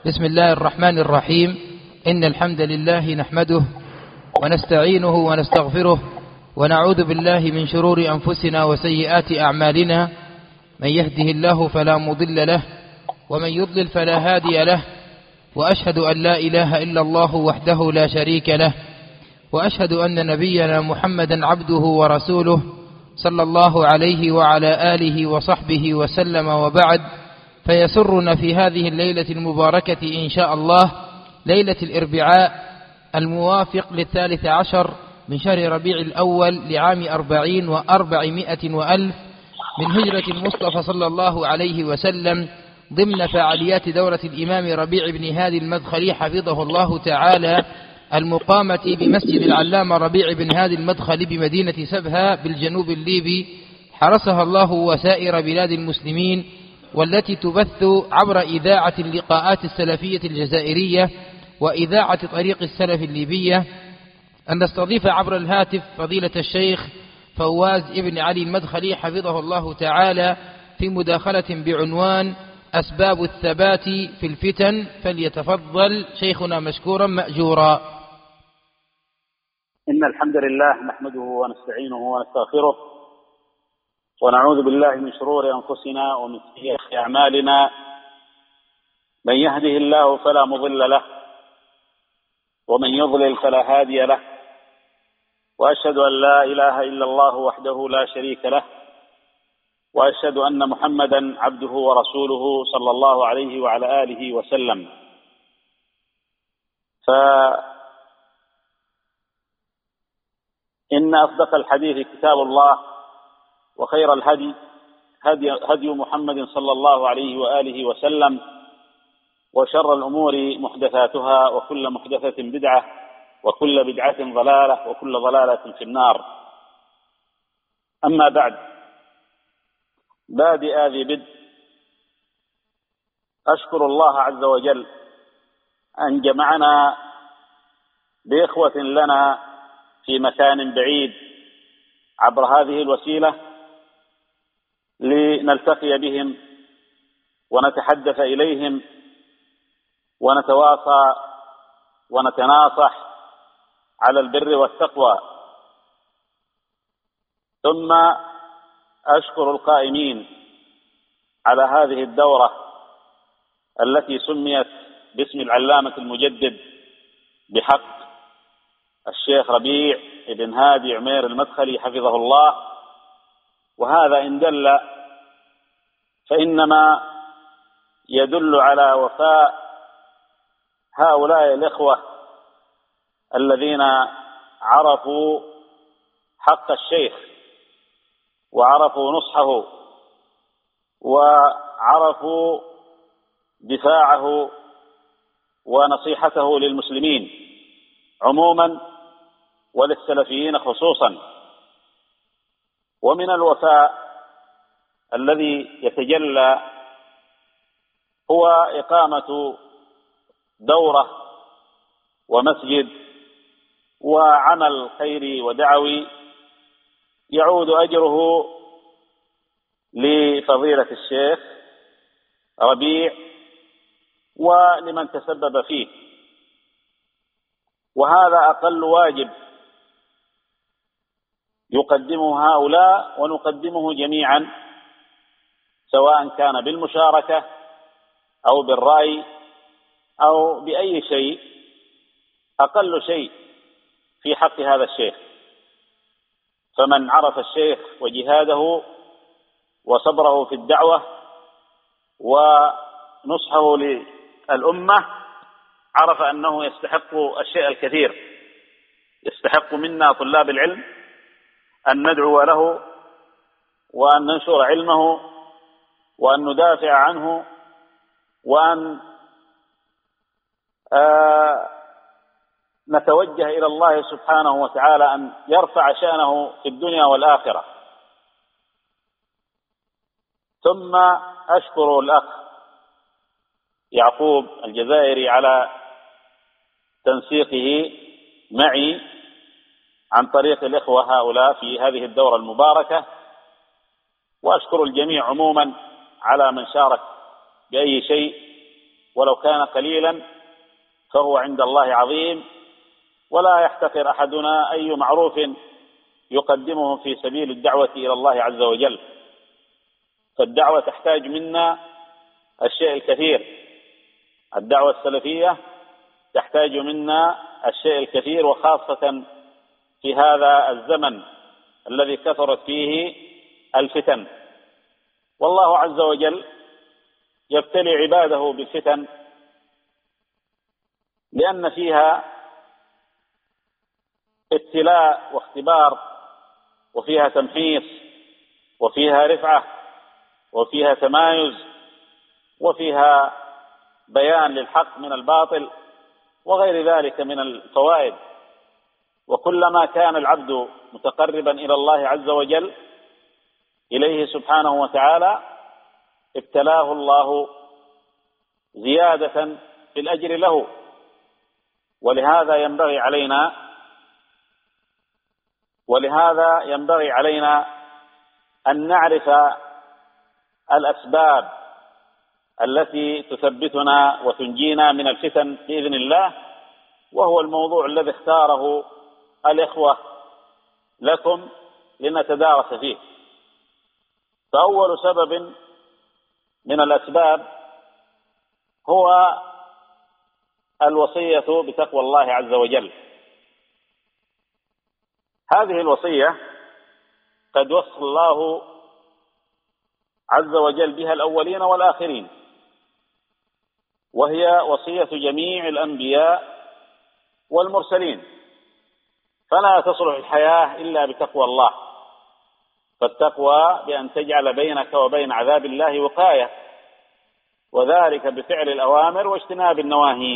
بسم الله الرحمن الرحيم. إن الحمد لله نحمده ونستعينه ونستغفره ونعوذ بالله من شرور أنفسنا وسيئات أعمالنا. من يهده الله فلا مضل له ومن يضلل فلا هادي له، وأشهد أن لا إله إلا الله وحده لا شريك له، وأشهد أن نبينا محمدا عبده ورسوله صلى الله عليه وعلى آله وصحبه وسلم، وبعد. فيسرنا في هذه الليلة المباركة إن شاء الله، ليلة الأربعاء الموافق ل13 من شهر ربيع الأول لعام 40 و400 وألف من هجرة المصطفى صلى الله عليه وسلم، ضمن فعاليات دورة الإمام ربيع بن هادي المدخلي حفظه الله تعالى، المقامة بمسجد العلامة ربيع بن هادي المدخلي بمدينة سبها بالجنوب الليبي، حرسها الله وسائر بلاد المسلمين، والتي تبث عبر إذاعة اللقاءات السلفية الجزائرية وإذاعة طريق السلف الليبية. أن نستضيف عبر الهاتف فضيلة الشيخ فواز ابن علي المدخلي حفظه الله تعالى في مداخلة بعنوان أسباب الثبات في الفتن، فليتفضل شيخنا مشكورا مأجورا. إن الحمد لله نحمده ونستعينه ونستغفره، ونعوذ بالله من شرور أنفسنا ومن سيئات أعمالنا. من يهده الله فلا مضل له ومن يضلل فلا هادي له، وأشهد أن لا إله إلا الله وحده لا شريك له، وأشهد أن محمدا عبده ورسوله صلى الله عليه وعلى آله وسلم. فإن أصدق الحديث كتاب الله، وخير الهدي هدي محمد صلى الله عليه وآله وسلم، وشر الأمور محدثاتها، وكل محدثة بدعة، وكل بدعة ضلالة، وكل ضلالة في النار. أما بعد، بادئ ذي بدء أشكر الله عز وجل أن جمعنا بإخوة لنا في مكان بعيد عبر هذه الوسيلة لنلتقي بهم ونتحدث إليهم ونتواصى ونتناصح على البر والتقوى. ثم أشكر القائمين على هذه الدورة التي سميت باسم العلامة المجدد بحق الشيخ ربيع بن هادي عمير المدخلي حفظه الله. وهذا إن دل فإنما يدل على وفاء هؤلاء الإخوة الذين عرفوا حق الشيخ وعرفوا نصحه وعرفوا دفاعه ونصيحته للمسلمين عموما وللسلفيين خصوصا. ومن الوفاء الذي يتجلى هو إقامة دورة ومسجد وعمل خيري ودعوي يعود أجره لفضيلة الشيخ ربيع ولمن تسبب فيه، وهذا أقل واجب يقدمه هؤلاء ونقدمه جميعا، سواء كان بالمشاركة أو بالرأي أو بأي شيء، أقل شيء في حق هذا الشيخ. فمن عرف الشيخ وجهاده وصبره في الدعوة ونصحه للأمة عرف أنه يستحق الشيء الكثير. يستحق منا طلاب العلم أن ندعو له وأن ننشر علمه وأن ندافع عنه وأن نتوجه إلى الله سبحانه وتعالى أن يرفع شأنه في الدنيا والآخرة. ثم أشكر الأخ يعقوب الجزائري على تنسيقه معي عن طريق الإخوة هؤلاء في هذه الدورة المباركة، وأشكر الجميع عموما على من شارك بأي شيء ولو كان قليلا فهو عند الله عظيم، ولا يحتقر أحدنا أي معروف يقدمه في سبيل الدعوة إلى الله عز وجل. فالدعوة تحتاج منا الشيء الكثير، الدعوة السلفية تحتاج منا الشيء الكثير، وخاصة في هذا الزمن الذي كثرت فيه الفتن. والله عز وجل يبتلي عباده بالفتن لأن فيها ابتلاء واختبار، وفيها تمحيص، وفيها رفعة، وفيها تمايز، وفيها بيان للحق من الباطل، وغير ذلك من الفوائد. وكلما كان العبد متقربا إلى الله عز وجل إليه سبحانه وتعالى ابتلاه الله زيادة في الأجر له. ولهذا ينبغي علينا أن نعرف الأسباب التي تثبتنا وتنجينا من الفتن بإذن الله، وهو الموضوع الذي اختاره الإخوة لكم لنتدارس فيه. فأول سبب من الأسباب هو الوصية بتقوى الله عز وجل. هذه الوصية قد وصى الله عز وجل بها الأولين والآخرين، وهي وصية جميع الأنبياء والمرسلين، فلا تصلح الحياة إلا بتقوى الله. فالتقوى بأن تجعل بينك وبين عذاب الله وقاية، وذلك بفعل الأوامر واجتناب النواهي.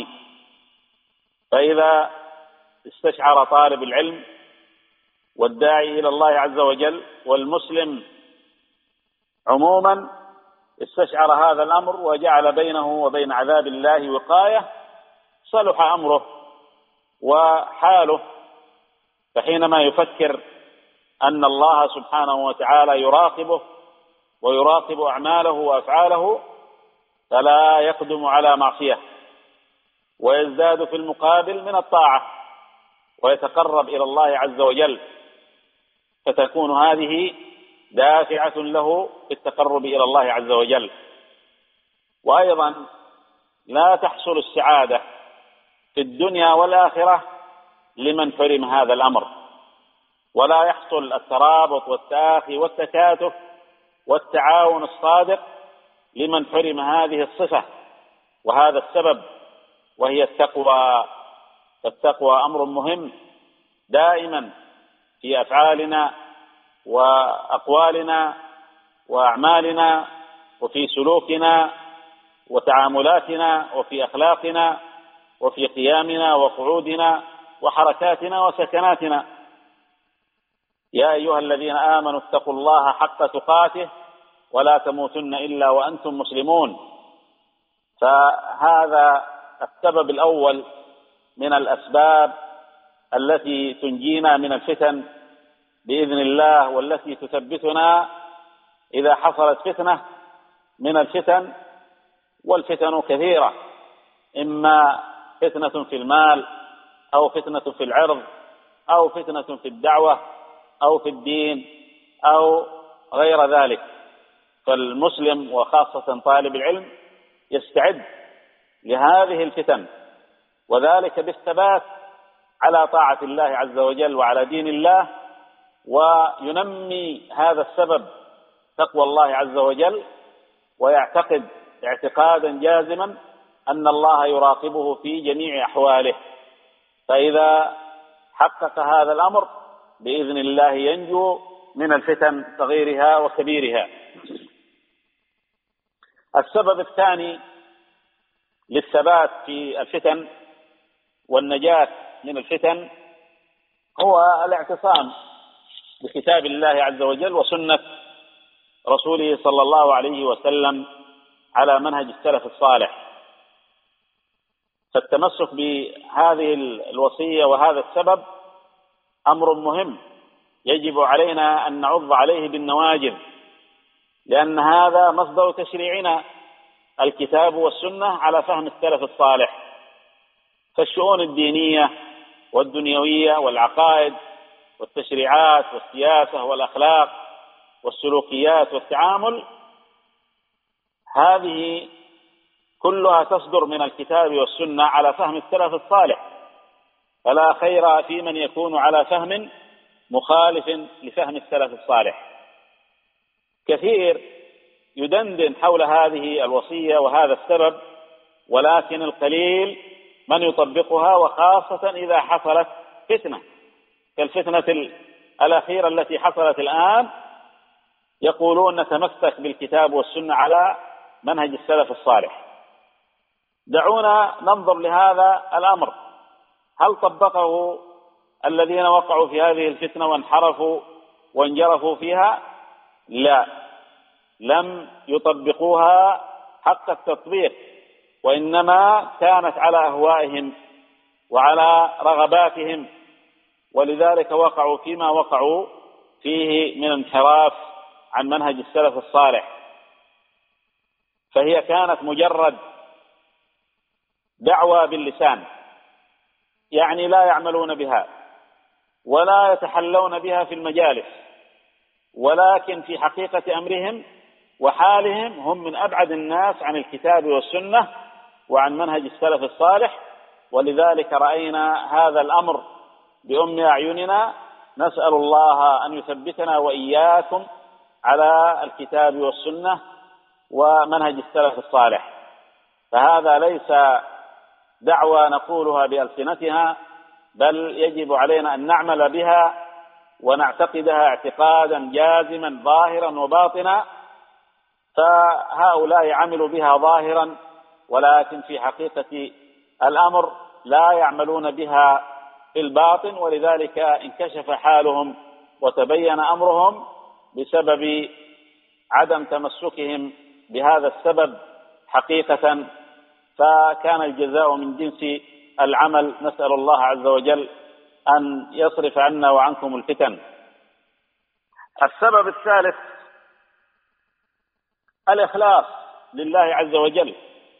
فإذا استشعر طالب العلم والداعي إلى الله عز وجل والمسلم عموما استشعر هذا الأمر وجعل بينه وبين عذاب الله وقاية، صلح أمره وحاله. فحينما يفكر أن الله سبحانه وتعالى يراقبه ويراقب أعماله وأفعاله فلا يقدم على معصية، ويزداد في المقابل من الطاعة ويتقرب إلى الله عز وجل، فتكون هذه دافعة له في التقرب إلى الله عز وجل. وأيضا لا تحصل السعادة في الدنيا والآخرة لمن حرم هذا الأمر، ولا يحصل الترابط والتآخي والتكاتف والتعاون الصادق لمن حرم هذه الصفة وهذا السبب، وهي التقوى. فالتقوى أمر مهم دائما في أفعالنا وأقوالنا وأعمالنا وفي سلوكنا وتعاملاتنا وفي أخلاقنا وفي قيامنا وقعودنا وحركاتنا وسكناتنا. يا أيها الذين آمنوا اتقوا الله حق تقاته ولا تموتن إلا وأنتم مسلمون. فهذا السبب الأول من الأسباب التي تنجينا من الفتن بإذن الله، والتي تثبتنا إذا حصلت فتنة من الفتن. والفتن كثيرة، إما فتنة في المال، أو فتنة في العرض، أو فتنة في الدعوة، أو في الدين، أو غير ذلك. فالمسلم وخاصة طالب العلم يستعد لهذه الفتن، وذلك بالثبات على طاعة الله عز وجل وعلى دين الله، وينمي هذا السبب تقوى الله عز وجل، ويعتقد اعتقادا جازما أن الله يراقبه في جميع أحواله. فإذا حقق هذا الأمر بإذن الله ينجو من الفتن صغيرها وكبيرها. السبب الثاني للثبات في الفتن والنجاة من الفتن هو الاعتصام بكتاب الله عز وجل وسنة رسوله صلى الله عليه وسلم على منهج السلف الصالح. فالتمسك بهذه الوصية وهذا السبب أمر مهم يجب علينا أن نعض عليه بالنواجذ، لأن هذا مصدر تشريعنا. الكتاب والسنة على فهم السلف الصالح. فالشؤون الدينية والدنيوية والعقائد والتشريعات والسياسة والأخلاق والسلوكيات والتعامل، هذه كلها تصدر من الكتاب والسنة على فهم السلف الصالح، فلا خير في من يكون على فهم مخالف لفهم السلف الصالح. كثير يدندن حول هذه الوصية وهذا السبب، ولكن القليل من يطبقها، وخاصة إذا حصلت فتنة كالفتنة الأخيرة التي حصلت الآن، يقولون نتمسك بالكتاب والسنة على منهج السلف الصالح. دعونا ننظر لهذا الأمر، هل طبقه الذين وقعوا في هذه الفتنة وانحرفوا وانجرفوا فيها؟ لا، لم يطبقوها حق التطبيق، وإنما كانت على أهوائهم وعلى رغباتهم، ولذلك وقعوا فيما وقعوا فيه من انحراف عن منهج السلف الصالح. فهي كانت مجرد دعوة باللسان، يعني لا يعملون بها ولا يتحلون بها في المجالس، ولكن في حقيقة أمرهم وحالهم هم من أبعد الناس عن الكتاب والسنة وعن منهج السلف الصالح. ولذلك رأينا هذا الأمر بأم أعيننا، نسأل الله أن يثبتنا وإياكم على الكتاب والسنة ومنهج السلف الصالح. فهذا ليس دعوة نقولها بألسنتها، بل يجب علينا أن نعمل بها ونعتقدها اعتقادا جازما ظاهرا وباطنا. فهؤلاء عملوا بها ظاهرا، ولكن في حقيقة الأمر لا يعملون بها في الباطن، ولذلك انكشف حالهم وتبين أمرهم بسبب عدم تمسكهم بهذا السبب حقيقة، فكان الجزاء من جنس العمل. نسأل الله عز وجل أن يصرف عنا وعنكم الفتن. السبب الثالث الإخلاص لله عز وجل.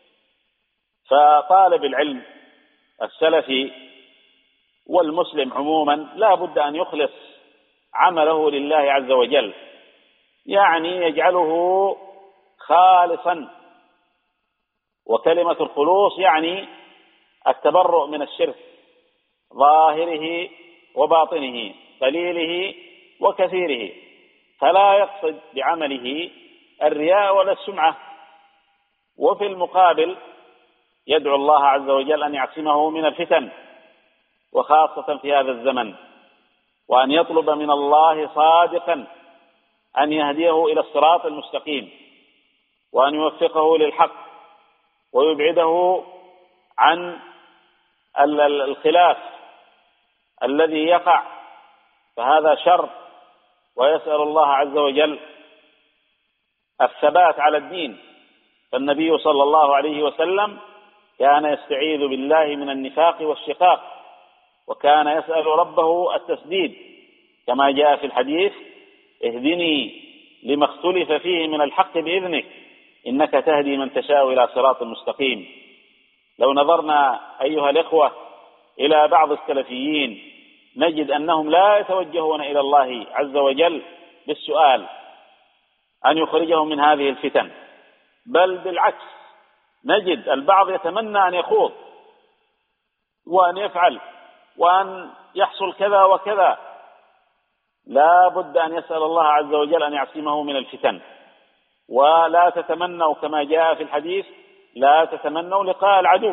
فطالب العلم السلفي والمسلم عموما لا بد أن يخلص عمله لله عز وجل، يعني يجعله خالصا. وكلمة الخلوص يعني التبرؤ من الشرك، ظاهره وباطنه، قليله وكثيره، فلا يقصد بعمله الرياء ولا السمعة. وفي المقابل يدعو الله عز وجل أن يعصمه من الفتن، وخاصة في هذا الزمن، وأن يطلب من الله صادقا أن يهديه إلى الصراط المستقيم، وأن يوفقه للحق ويبعده عن الخلاف الذي يقع، فهذا شر. ويسأل الله عز وجل الثبات على الدين، فالنبي صلى الله عليه وسلم كان يستعيذ بالله من النفاق والشقاق، وكان يسأل ربه التسديد، كما جاء في الحديث: اهدني لما اختلف فيه من الحق بإذنك إنك تهدي من تشاء إلى صراط مستقيم. لو نظرنا أيها الإخوة إلى بعض السلفيين نجد أنهم لا يتوجهون إلى الله عز وجل بالسؤال أن يخرجهم من هذه الفتن، بل بالعكس نجد البعض يتمنى أن يخوض وأن يفعل وأن يحصل كذا وكذا. لا بد أن يسأل الله عز وجل أن يعصمه من الفتن. ولا تتمنوا كما جاء في الحديث: لا تتمنوا لقاء العدو.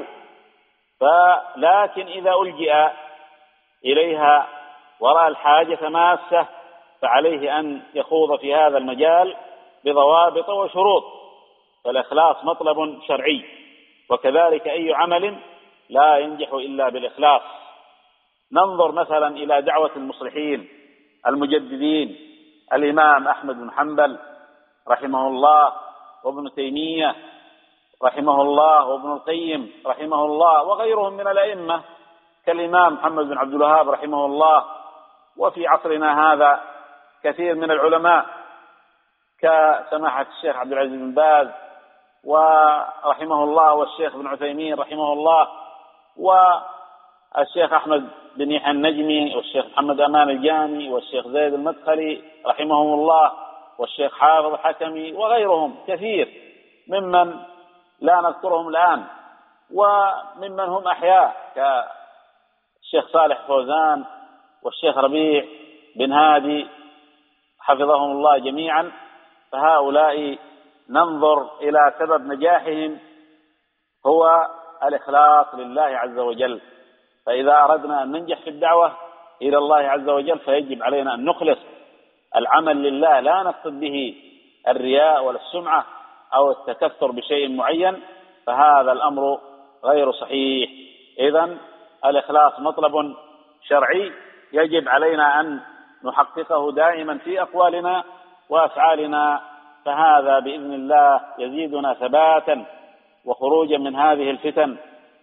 لكن إذا ألجئ إليها ورأى الحاجة ماسة فعليه أن يخوض في هذا المجال بضوابط وشروط. فالإخلاص مطلب شرعي، وكذلك أي عمل لا ينجح إلا بالإخلاص. ننظر مثلا إلى دعوة المصلحين المجددين: الإمام أحمد بن حنبل رحمه الله، وابن تيمية رحمه الله، وابن القيم رحمه الله، وغيرهم من الأئمة كالإمام محمد بن عبد الوهاب رحمه الله. وفي عصرنا هذا كثير من العلماء كسماحة الشيخ عبد العزيز بن باز ورحمه الله، والشيخ ابن عثيمين رحمه الله، والشيخ أحمد بن يحيى النجمي، والشيخ محمد أمان الجامي، والشيخ زيد المدخلي رحمهم الله، والشيخ حافظ الحكمي، وغيرهم كثير ممن لا نذكرهم الآن، وممن هم أحياء كالشيخ صالح فوزان والشيخ ربيع بن هادي حفظهم الله جميعا. فهؤلاء ننظر إلى سبب نجاحهم هو الإخلاص لله عز وجل. فإذا أردنا أن ننجح في الدعوة إلى الله عز وجل فيجب علينا أن نخلص العمل لله، لا نقصد به الرياء ولا السمعة أو التكثر بشيء معين، فهذا الأمر غير صحيح. إذن الإخلاص مطلب شرعي يجب علينا أن نحققه دائما في أقوالنا وأفعالنا، فهذا بإذن الله يزيدنا ثباتا وخروجا من هذه الفتن،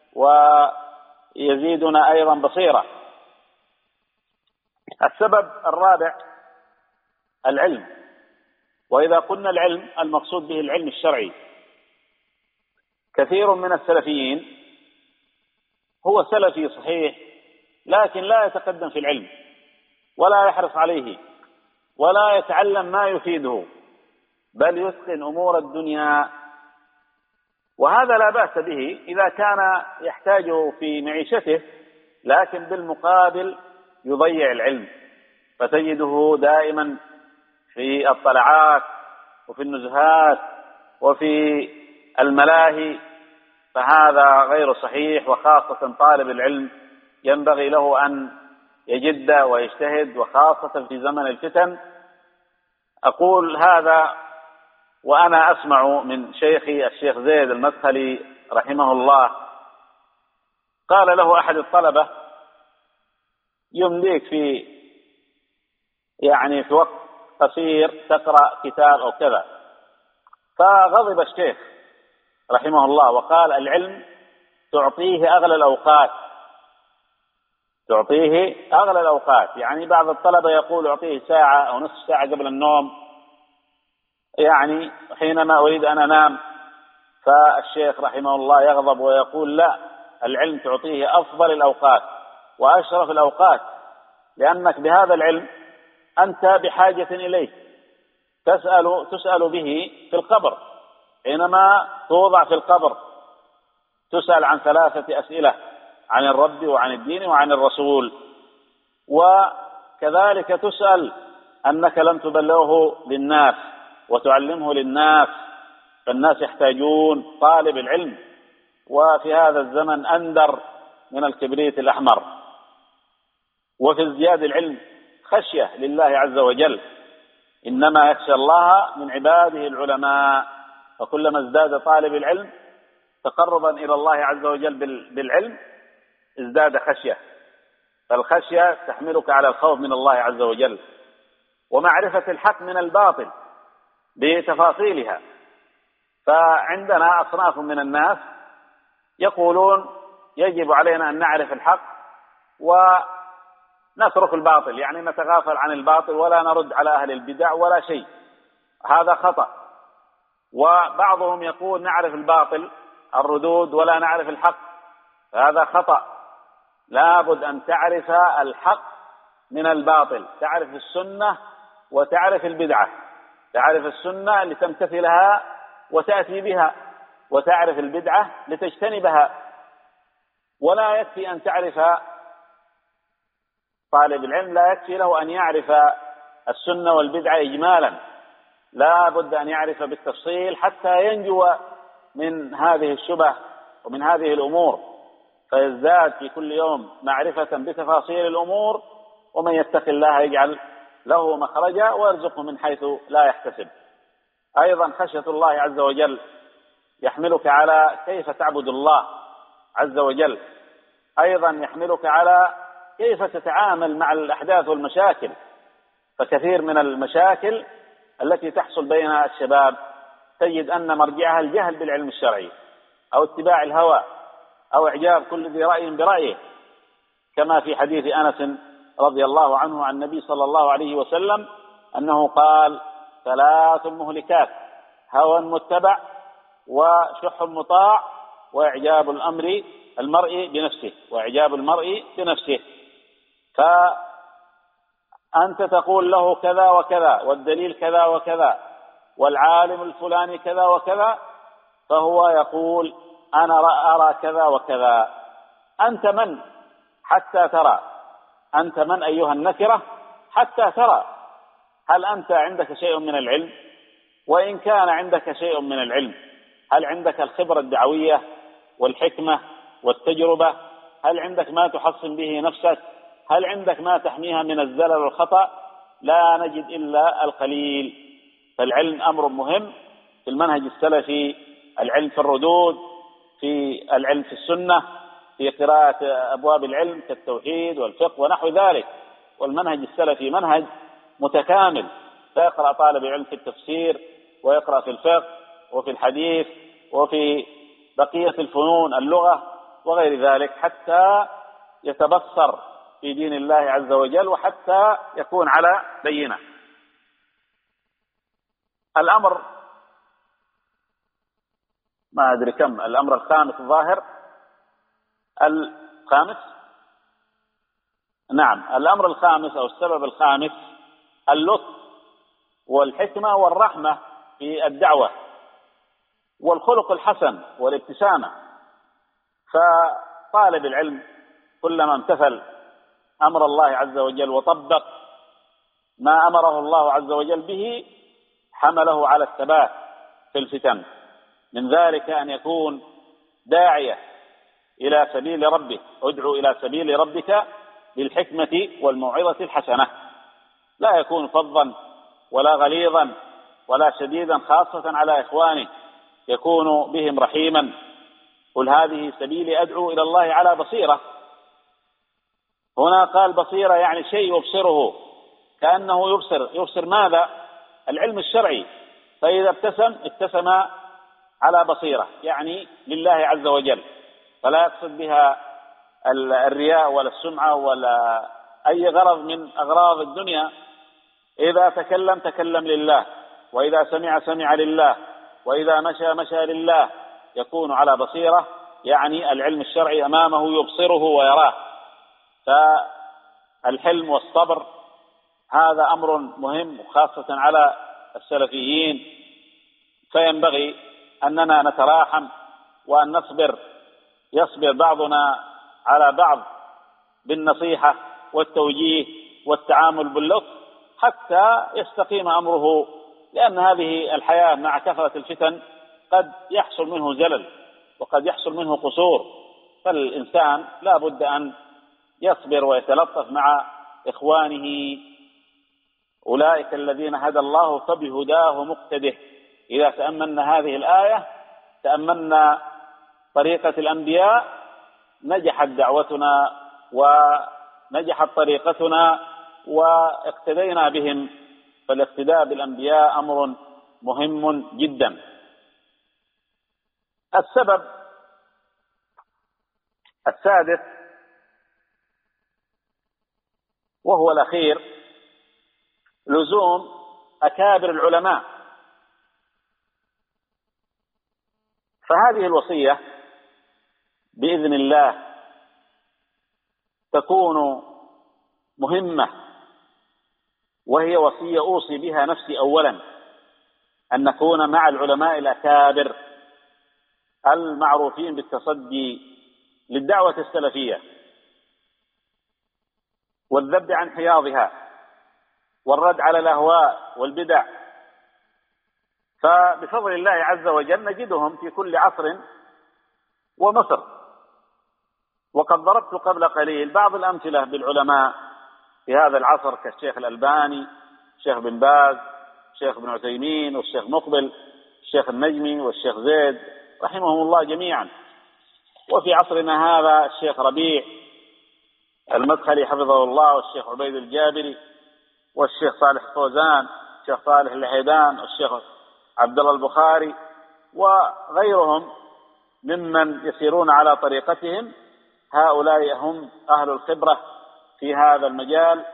ويزيدنا أيضا بصيرة. السبب الرابع العلم. وإذا قلنا العلم المقصود به العلم الشرعي. كثير من السلفيين هو سلفي صحيح لكن لا يتقدم في العلم ولا يحرص عليه ولا يتعلم ما يفيده، بل يتقن أمور الدنيا، وهذا لا بأس به إذا كان يحتاجه في معيشته، لكن بالمقابل يضيع العلم، فتجده دائما في الطلعات وفي النزهات وفي الملاهي، فهذا غير صحيح. وخاصة طالب العلم ينبغي له أن يجد ويجتهد، وخاصة في زمن الفتن. أقول هذا وأنا أسمع من شيخي الشيخ زيد المدخلي رحمه الله، قال له أحد الطلبة: يمليك في وقت قصير تقرأ كتاب أو كذا. فغضب الشيخ رحمه الله وقال: العلم تعطيه أغلى الأوقات، تعطيه أغلى الأوقات. يعني بعض الطلبة يقول أعطيه ساعة أو نصف ساعة قبل النوم، حينما أريد أن أنام. فالشيخ رحمه الله يغضب ويقول: لا، العلم تعطيه أفضل الأوقات وأشرف الأوقات، لأنك بهذا العلم أنت بحاجة إليه، تسأل به في القبر. حينما توضع في القبر تسأل عن 3 أسئلة: عن الرب وعن الدين وعن الرسول، وكذلك تسأل أنك لم تبلغه للناس وتعلمه للناس، فالناس يحتاجون طالب العلم، وفي هذا الزمن أندر من الكبريت الأحمر. وفي ازدياد العلم خشية لله عز وجل، إنما يخشى الله من عباده العلماء. فكلما ازداد طالب العلم تقربا إلى الله عز وجل بالعلم ازداد خشية، فالخشية تحملك على الخوف من الله عز وجل، ومعرفة الحق من الباطل بتفاصيلها. فعندنا أصناف من الناس يقولون يجب علينا أن نعرف الحق ونترك الباطل، نتغافل عن الباطل ولا نرد على أهل البدع ولا شيء، هذا خطأ. وبعضهم يقول نعرف الباطل الردود ولا نعرف الحق، هذا خطأ. لابد أن تعرف الحق من الباطل، تعرف السنة وتعرف البدعة، تعرف السنة لتمتثلها وتأتي بها، وتعرف البدعة لتجتنبها. ولا يكفي أن تعرف، طالب العلم لا يكفي له أن يعرف السنة والبدعة إجمالا، لا بد أن يعرف بالتفصيل حتى ينجو من هذه الشبه ومن هذه الأمور، فيزداد في كل يوم معرفة بتفاصيل الأمور. ومن يتق الله يجعل له مخرجا ويرزقه من حيث لا يحتسب. أيضا خشية الله عز وجل يحملك على كيف تعبد الله عز وجل، أيضا يحملك على كيف تتعامل مع الأحداث والمشاكل. فكثير من المشاكل التي تحصل بين الشباب تجد أن مرجعها الجهل بالعلم الشرعي، أو اتباع الهوى، أو إعجاب كل ذي رأي برأيه، كما في حديث أنس رضي الله عنه عن النبي صلى الله عليه وسلم أنه قال: 3 مهلكات: هوى متبع، وشح مطاع وإعجاب المرء بنفسه، وإعجاب المرء بنفسه. فأنت تقول له كذا وكذا، والدليل كذا وكذا، والعالم الفلاني كذا وكذا، فهو يقول أنا أرى كذا وكذا. أنت من حتى ترى؟ أنت من أيها النكرة حتى ترى؟ هل أنت عندك شيء من العلم؟ وإن كان عندك شيء من العلم، هل عندك الخبرة الدعوية والحكمة والتجربة؟ هل عندك ما تحصن به نفسك؟ هل عندك ما تحميها من الزلل والخطأ؟ لا نجد إلا القليل. فالعلم أمر مهم في المنهج السلفي، العلم في الردود، في العلم في السنة، في قراءة أبواب العلم كالتوحيد والفقه ونحو ذلك. والمنهج السلفي منهج متكامل، فيقرأ طالب العلم في التفسير، ويقرأ في الفقه، وفي الحديث، وفي بقية الفنون، اللغة وغير ذلك، حتى يتبصر في دين الله عز وجل، وحتى يكون على بينة. الأمر ما أدري كم، الأمر الخامس الظاهر، الخامس، نعم، الأمر الخامس أو السبب الخامس اللطف والحكمة والرحمة في الدعوة والخلق الحسن والابتسامة. فطالب العلم كلما امتثل أمر الله عز وجل وطبق ما أمره الله عز وجل به، حمله على الثبات في الفتن. من ذلك أن يكون داعية إلى سبيل ربه، ادعو إلى سبيل ربك بالحكمة والموعظة الحسنة، لا يكون فظا ولا غليظا ولا شديدا، خاصة على إخوانه، يكون بهم رحيما. قل هذه سبيلي أدعو إلى الله على بصيرة. هنا قال بصيرة يعني شيء يبصره، كأنه يبصر ماذا؟ العلم الشرعي. فإذا ابتسم على بصيرة، يعني لله عز وجل، فلا يقصد بها الرياء ولا السمعة ولا أي غرض من أغراض الدنيا. إذا تكلم لله، وإذا سمع لله، وإذا مشى لله، يكون على بصيرة، يعني العلم الشرعي أمامه يبصره ويراه. فالحلم والصبر هذا أمر مهم، خاصة على السلفيين. فينبغي أننا نتراحم وأن يصبر بعضنا على بعض بالنصيحة والتوجيه والتعامل باللطف حتى يستقيم أمره، لأن هذه الحياة مع كثرة الفتن قد يحصل منه زلل وقد يحصل منه قصور. فالإنسان لا بد أن يصبر ويتلطف مع إخوانه. أولئك الذين هدى الله فبهداه مقتده. إذا تأملنا هذه الآية، تأملنا طريقة الأنبياء، نجحت دعوتنا ونجحت طريقتنا واقتدينا بهم. فالاقتداء بالأنبياء أمر مهم جدا. السبب السادس وهو الأخير، لزوم أكابر العلماء. فهذه الوصية بإذن الله تكون مهمة، وهي وصية أوصي بها نفسي أولا، أن نكون مع العلماء الأكابر المعروفين بالتصدي للدعوة السلفية والذب عن حياضها والرد على الأهواء والبدع. فبفضل الله عز وجل نجدهم في كل عصر ومصر. وقد ضربت قبل قليل بعض الأمثلة بالعلماء في هذا العصر، كالشيخ الألباني، الشيخ بن باز، الشيخ بن عثيمين، والشيخ مقبل، الشيخ النجمي، والشيخ زيد، رحمهم الله جميعا. وفي عصرنا هذا الشيخ ربيع المدخلي حفظه الله، والشيخ عبيد الجابري، والشيخ صالح الفوزان، الشيخ صالح الحيدان، والشيخ عبد الله البخاري، وغيرهم ممن يسيرون على طريقتهم. هؤلاء هم أهل الخبرة في هذا المجال.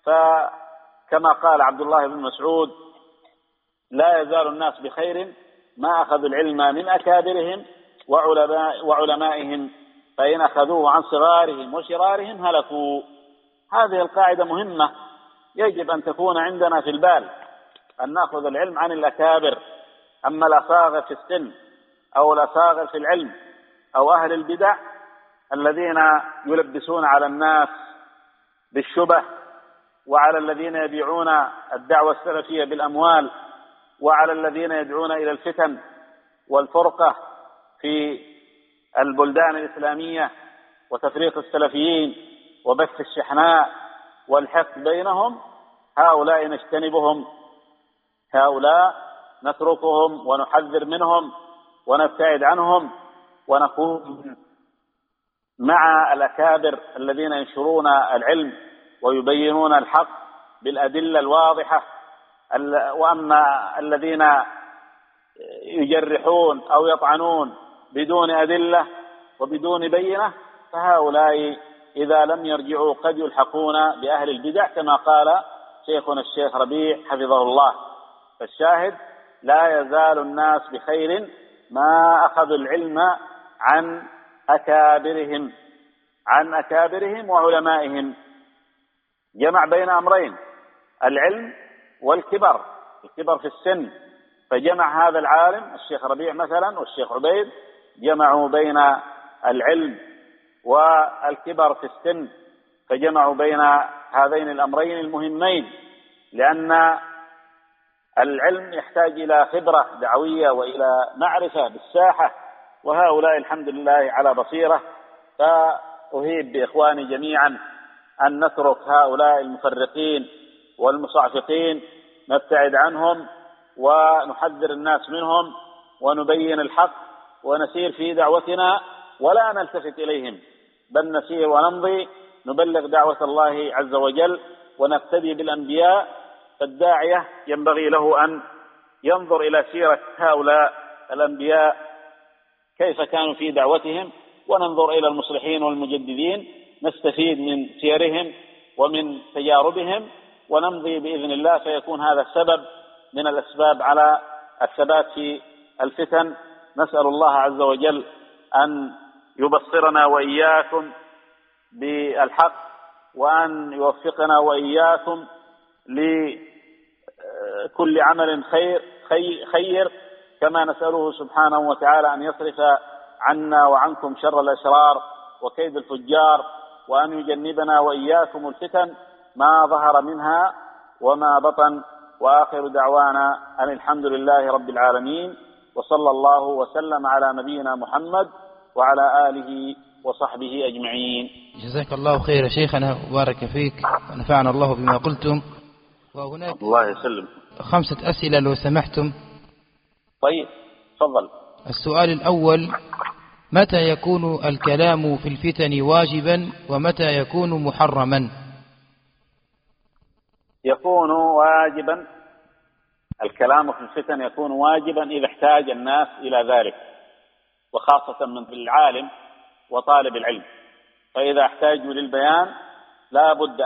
فكما قال عبد الله بن مسعود: لا يزال الناس بخير ما أخذوا العلم من أكابرهم وعلمائهم، فإن أخذوه عن صغارهم وشرارهم هلكوا. هذه القاعدة مهمة يجب أن تكون عندنا في البال، أن نأخذ العلم عن الأكابر. أما الأصاغر في السن أو الأصاغر في العلم أو أهل البدع الذين يلبسون على الناس بالشبه، وعلى الذين يبيعون الدعوة السلفية بالأموال، وعلى الذين يدعون إلى الفتن والفرقة في البلدان الإسلامية وتفريق السلفيين وبث الشحناء والحقد بينهم، هؤلاء نجتنبهم، هؤلاء نتركهم ونحذر منهم ونبتعد عنهم، ونكون مع الأكابر الذين ينشرون العلم ويبينون الحق بالأدلة الواضحة. وأما الذين يجرحون أو يطعنون بدون أدلة وبدون بينة، فهؤلاء إذا لم يرجعوا قد يلحقون بأهل البدع كما قال شيخنا الشيخ ربيع حفظه الله. فالشاهد لا يزال الناس بخير ما أخذوا العلم عن أكابرهم وعلمائهم. جمع بين أمرين، العلم والكبر، الكبر في السن، فجمع هذا العالم الشيخ ربيع مثلا والشيخ عبيد، جمعوا بين العلم والكبر في السن، فجمعوا بين هذين الأمرين المهمين، لأن العلم يحتاج إلى خبرة دعوية وإلى معرفة بالساحة، وهؤلاء الحمد لله على بصيرة. فأهيب بإخواني جميعا أن نترك هؤلاء المفرقين والمصعفقين، نبتعد عنهم ونحذر الناس منهم ونبين الحق ونسير في دعوتنا ولا نلتفت إليهم، بل نسير ونمضي نبلغ دعوة الله عز وجل ونقتدي بالأنبياء. فالداعية ينبغي له أن ينظر إلى سيرة هؤلاء الأنبياء كيف كانوا في دعوتهم، وننظر إلى المصلحين والمجددين نستفيد من سيرهم ومن تجاربهم ونمضي بإذن الله، فيكون هذا السبب من الأسباب على الثبات في الفتن. نسأل الله عز وجل أن يبصرنا وإياكم بالحق، وأن يوفقنا وإياكم لكل عمل خير، كما نسأله سبحانه وتعالى أن يصرف عنا وعنكم شر الأشرار وكيد الفجار، وأن يجنبنا وإياكم الفتن ما ظهر منها وما بطن. وآخر دعوانا أن الحمد لله رب العالمين، وصلى الله وسلم على نبينا محمد وعلى آله وصحبه أجمعين. جزاك الله خير يا شيخنا وبارك فيك ونفعنا الله بما قلتم. وهناك الله يسلم 5 أسئلة لو سمحتم. طيب تفضل. السؤال الأول: متى يكون الكلام في الفتن واجبا ومتى يكون محرما؟ يكون واجبا، الكلام في الفتن يكون واجبا إذا احتاج الناس إلى ذلك، وخاصة من العالم وطالب العلم، فإذا احتاجوا للبيان لا بد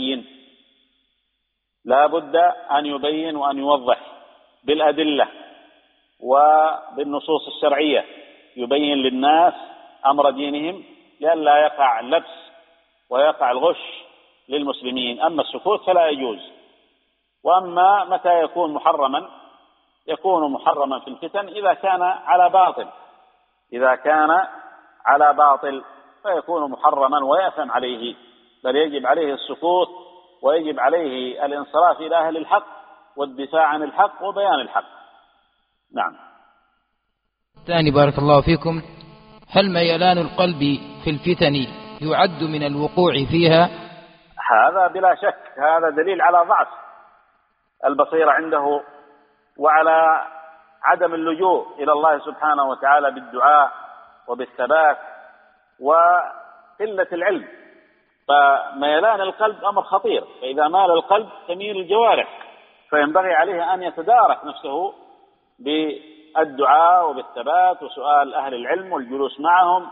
أن يبين وأن يوضح بالأدلة وبالنصوص الشرعية، يبين للناس أمر دينهم لئلا يقع اللبس ويقع الغش للمسلمين. أما السكوت فلا يجوز. وأما متى يكون محرما؟ يكون محرما في الفتن إذا كان على باطل فيكون محرما ويأثم عليه، بل يجب عليه السكوت ويجب عليه الانصراف إلى أهل الحق والدفاع عن الحق وبيان الحق. نعم. ثاني بارك الله فيكم: هل ميلان القلب في الفتن يعد من الوقوع فيها؟ هذا بلا شك، هذا دليل على ضعف البصيرة عنده وعلى عدم اللجوء إلى الله سبحانه وتعالى بالدعاء وبالثبات وقلة العلم. فميلان القلب أمر خطير، فإذا مال القلب تميل الجوارح، فينبغي عليه أن يتدارك نفسه بالدعاء وبالثبات وسؤال أهل العلم والجلوس معهم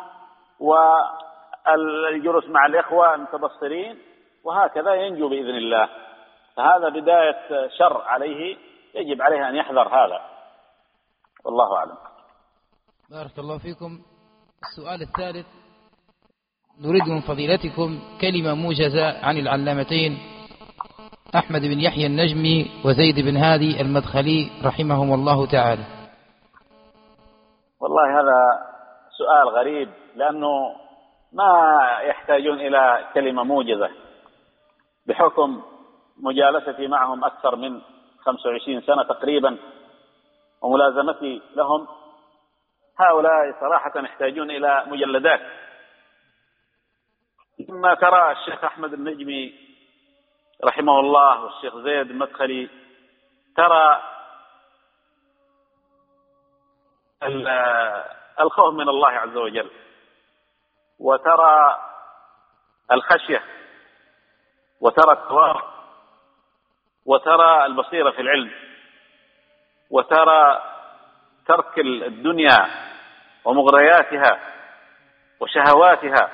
والجلوس مع الإخوة المتبصرين، وهكذا ينجو بإذن الله. فهذا بداية شر عليه، يجب عليه أن يحذر هذا. والله أعلم. بارك الله فيكم. السؤال الثالث، نريد من فضيلتكم كلمة موجزة عن العلامتين أحمد بن يحيى النجمي وزيد بن هادي المدخلي رحمهم الله تعالى. والله هذا سؤال غريب، لأنه ما يحتاجون إلى كلمة موجزة، بحكم مجالستي معهم أكثر من 25 سنة تقريبا وملازمتي لهم. هؤلاء صراحة يحتاجون إلى مجلدات. ثم ترى الشيخ أحمد النجمي رحمه الله والشيخ زيد المدخلي، ترى الخوف من الله عز وجل، وترى الخشية، وترى التواضع، وترى البصيرة في العلم، وترى ترك الدنيا ومغرياتها وشهواتها.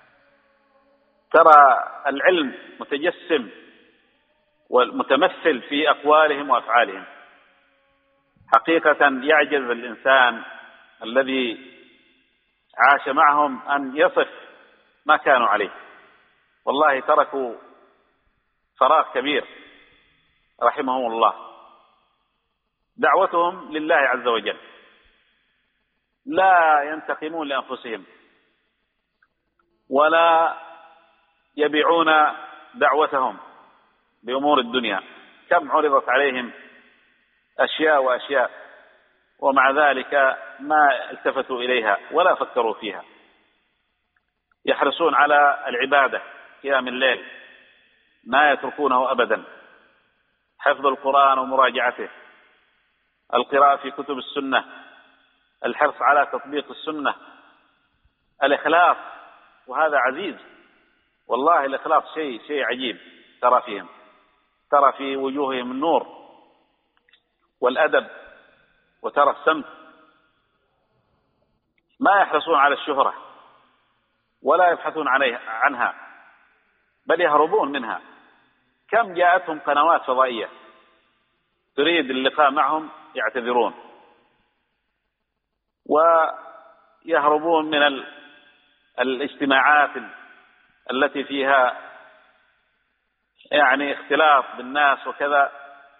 ترى العلم متجسم والمتمثل في أقوالهم وأفعالهم. حقيقة يعجز الإنسان الذي عاش معهم أن يصف ما كانوا عليه. والله تركوا فراغ كبير رحمهم الله. دعوتهم لله عز وجل، لا ينتقمون لأنفسهم ولا يبيعون دعوتهم بأمور الدنيا. كم عرضت عليهم أشياء وأشياء، ومع ذلك ما التفتوا إليها ولا فكروا فيها. يحرصون على العبادة، قيام الليل ما يتركونه أبدا، حفظ القرآن ومراجعته، القراءة في كتب السنة، الحرص على تطبيق السنة، الإخلاص، وهذا عزيز والله. الإخلاص شيء عجيب ترى فيهم، ترى في وجوههم النور والأدب، وترى السمت. ما يحرصون على الشهرة ولا يبحثون عنها، بل يهربون منها. كم جاءتهم قنوات فضائية تريد اللقاء معهم، يعتذرون ويهربون من الاجتماعات التي فيها يعني اختلاط بالناس وكذا،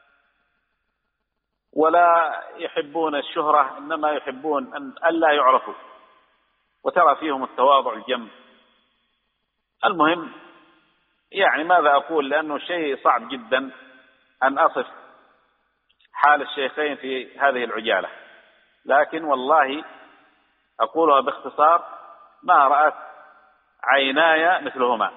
ولا يحبون الشهرة، إنما يحبون أن لا يعرفوا. وترى فيهم التواضع الجم. المهم يعني ماذا أقول، لأنه شيء صعب جدا أن أصف حال الشيخين في هذه العجالة، لكن والله أقولها باختصار: ما رأت عيناي مثلهما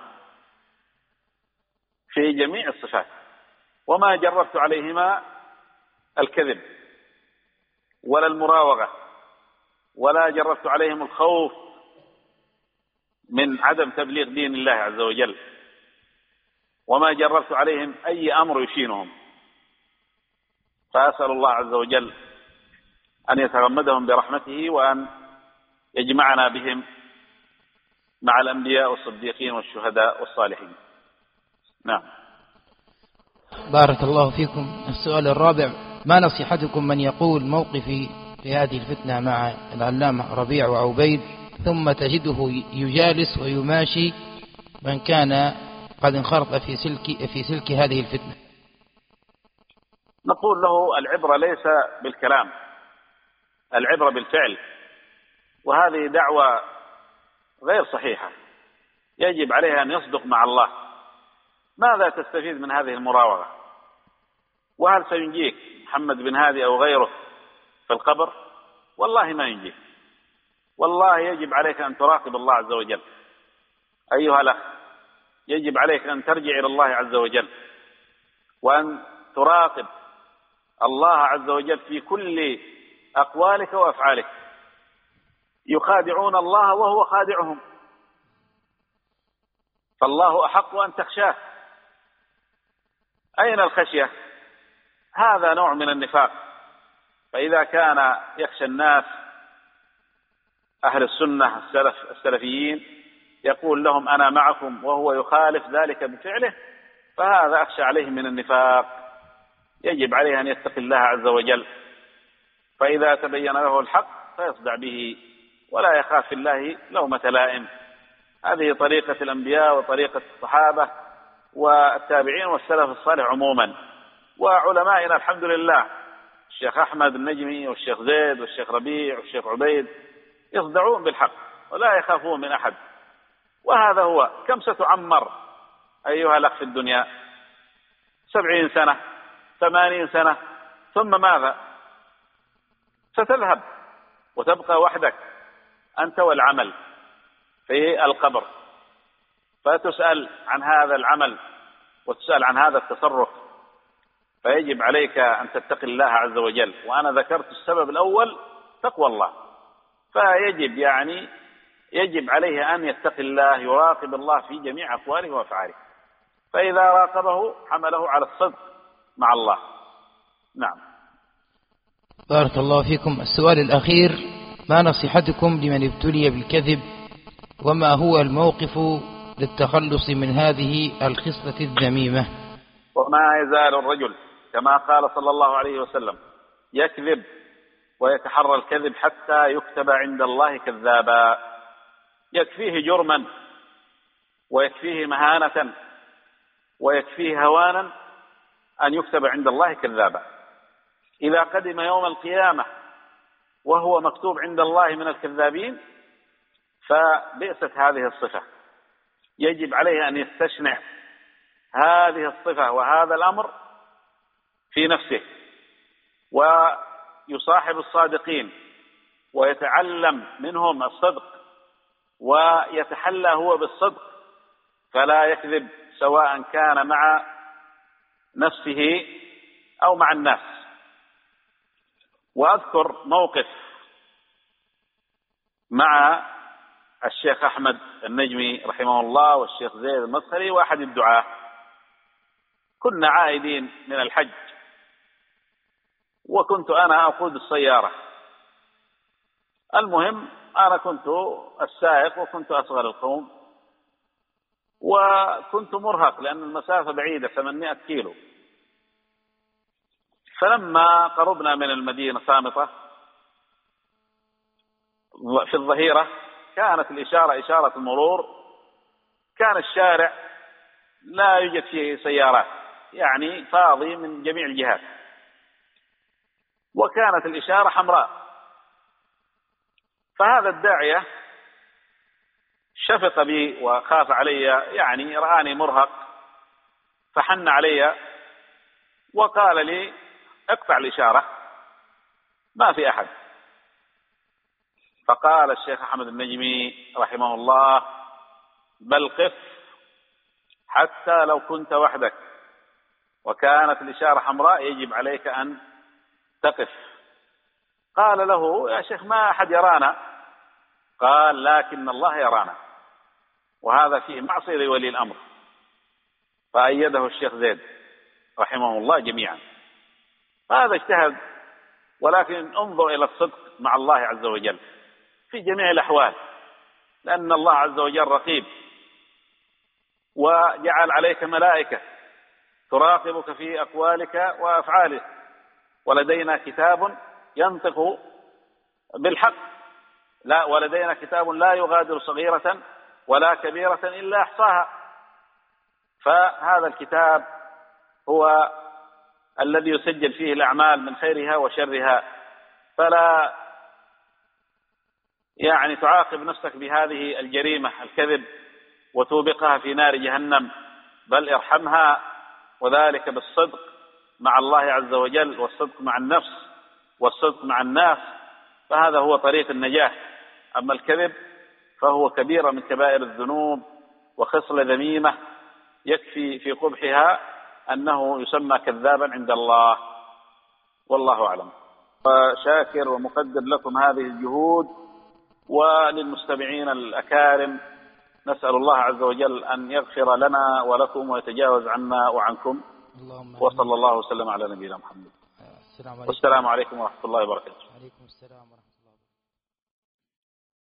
في جميع الصفات، وما جربت عليهما الكذب ولا المراوغة، ولا جربت عليهم الخوف من عدم تبليغ دين الله عز وجل، وما جربت عليهم أي أمر يشينهم. فأسأل الله عز وجل أن يتغمدهم برحمته، وأن يجمعنا بهم مع الأنبياء والصديقين والشهداء والصالحين. نعم. بارك الله فيكم. السؤال الرابع: ما نصيحتكم من يقول موقفي في هذه الفتنة مع العلامة ربيع وعبيد، ثم تجده يجالس ويماشي من كان قد انخرط في سلك هذه الفتنة؟ نقول له: العبرة ليس بالكلام، العبرة بالفعل. وهذه دعوة غير صحيحة، يجب عليه أن يصدق مع الله. ماذا تستفيد من هذه المراوغة؟ وهل سينجيك محمد بن هادي أو غيره في القبر؟ والله ما ينجيك. والله يجب عليك أن تراقب الله عز وجل أيها الأخ. يجب عليك أن ترجع إلى الله عز وجل، وأن تراقب الله عز وجل في كل أقوالك وأفعالك. يخادعون الله وهو خادعهم، فالله أحق أن تخشاه. أين الخشية؟ هذا نوع من النفاق. فإذا كان يخشى الناس أهل السنة السلفيين يقول لهم أنا معكم وهو يخالف ذلك بفعله، فهذا أخشى عليه من النفاق. يجب عليه أن يتقي الله عز وجل. فإذا تبين له الحق فيصدع به ولا يخاف في الله لومة لائم. هذه طريقة الأنبياء وطريقة الصحابة والتابعين والسلف الصالح عموما، وعلمائنا الحمد لله الشيخ أحمد النجمي والشيخ زيد والشيخ ربيع والشيخ عبيد يصدعون بالحق ولا يخافون من أحد. وهذا هو. كم ستعمر أيها الأخ في الدنيا؟ 70 سنة 80 سنة، ثم ماذا؟ ستذهب وتبقى وحدك أنت والعمل في القبر، فتسأل عن هذا العمل وتسأل عن هذا التصرف، فيجب عليك أن تتقي الله عز وجل. وأنا ذكرت السبب الأول تقوى الله، فيجب يجب عليه أن يتقي الله، يراقب الله في جميع أقواله وأفعاله، فإذا راقبه حمله على الصدق مع الله. نعم. بارك الله فيكم. السؤال الأخير: ما نصيحتكم لمن ابتلي بالكذب، وما هو الموقف للتخلص من هذه الخصلة الذميمة؟ وما يزال الرجل كما قال صلى الله عليه وسلم يكذب ويتحرى الكذب حتى يكتب عند الله كذابا. يكفيه جرما ويكفيه مهانة ويكفيه هوانا أن يكتب عند الله كذابا. إذا قدم يوم القيامة وهو مكتوب عند الله من الكذابين فبئست هذه الصفة. يجب عليه أن يستشنع هذه الصفة وهذا الأمر في نفسه، ويصاحب الصادقين ويتعلم منهم الصدق ويتحلى هو بالصدق، فلا يكذب سواء كان مع نفسه أو مع الناس. وأذكر موقف مع الشيخ أحمد النجمي رحمه الله والشيخ زيد المسخري وأحد الدعاة. كنا عائدين من الحج وكنت أنا أقود السيارة. المهم أنا كنت السائق وكنت أصغر القوم، وكنت مرهق لأن المسافة بعيدة 800 كيلو. فلما قربنا من المدينة صامتة في الظهيرة كانت الإشارة إشارة المرور، كان الشارع لا يوجد فيه سيارات، يعني فاضي من جميع الجهات، وكانت الإشارة حمراء. فهذا الداعية شفق بي وخاف علي، يعني رآني مرهق فحن علي وقال لي اقطع الإشارة ما في أحد. فقال الشيخ أحمد النجمي رحمه الله بل قف حتى لو كنت وحدك وكانت الإشارة حمراء يجب عليك أن تقف. قال له يا شيخ ما أحد يرانا. قال لكن الله يرانا، وهذا فيه معصية لولي الأمر. فأيده الشيخ زيد رحمه الله جميعا. هذا اجتهد، ولكن انظر إلى الصدق مع الله عز وجل في جميع الأحوال، لأن الله عز وجل رقيب وجعل عليك ملائكة تراقبك في أقوالك وأفعالك، ولدينا كتاب ينطق بالحق، لا ولدينا كتاب لا يغادر صغيرة ولا كبيرة إلا أحصاها. فهذا الكتاب هو الذي يسجل فيه الأعمال من خيرها وشرها، فلا تعاقب نفسك بهذه الجريمة الكذب وتوبقها في نار جهنم، بل ارحمها، وذلك بالصدق مع الله عز وجل والصدق مع النفس والصدق مع الناس، فهذا هو طريق النجاة. أما الكذب فهو كبيرة من كبائر الذنوب وخصلة ذميمة يكفي في قبحها أنه يسمى كذابا عند الله، والله أعلم. وشاكر ومقدر لكم هذه الجهود، وللمستمعين الأكارم نسأل الله عز وجل أن يغفر لنا ولكم ويتجاوز عنا وعنكم، وصلى الله وسلم على نبينا محمد. والسلام عليكم ورحمة الله وبركاته.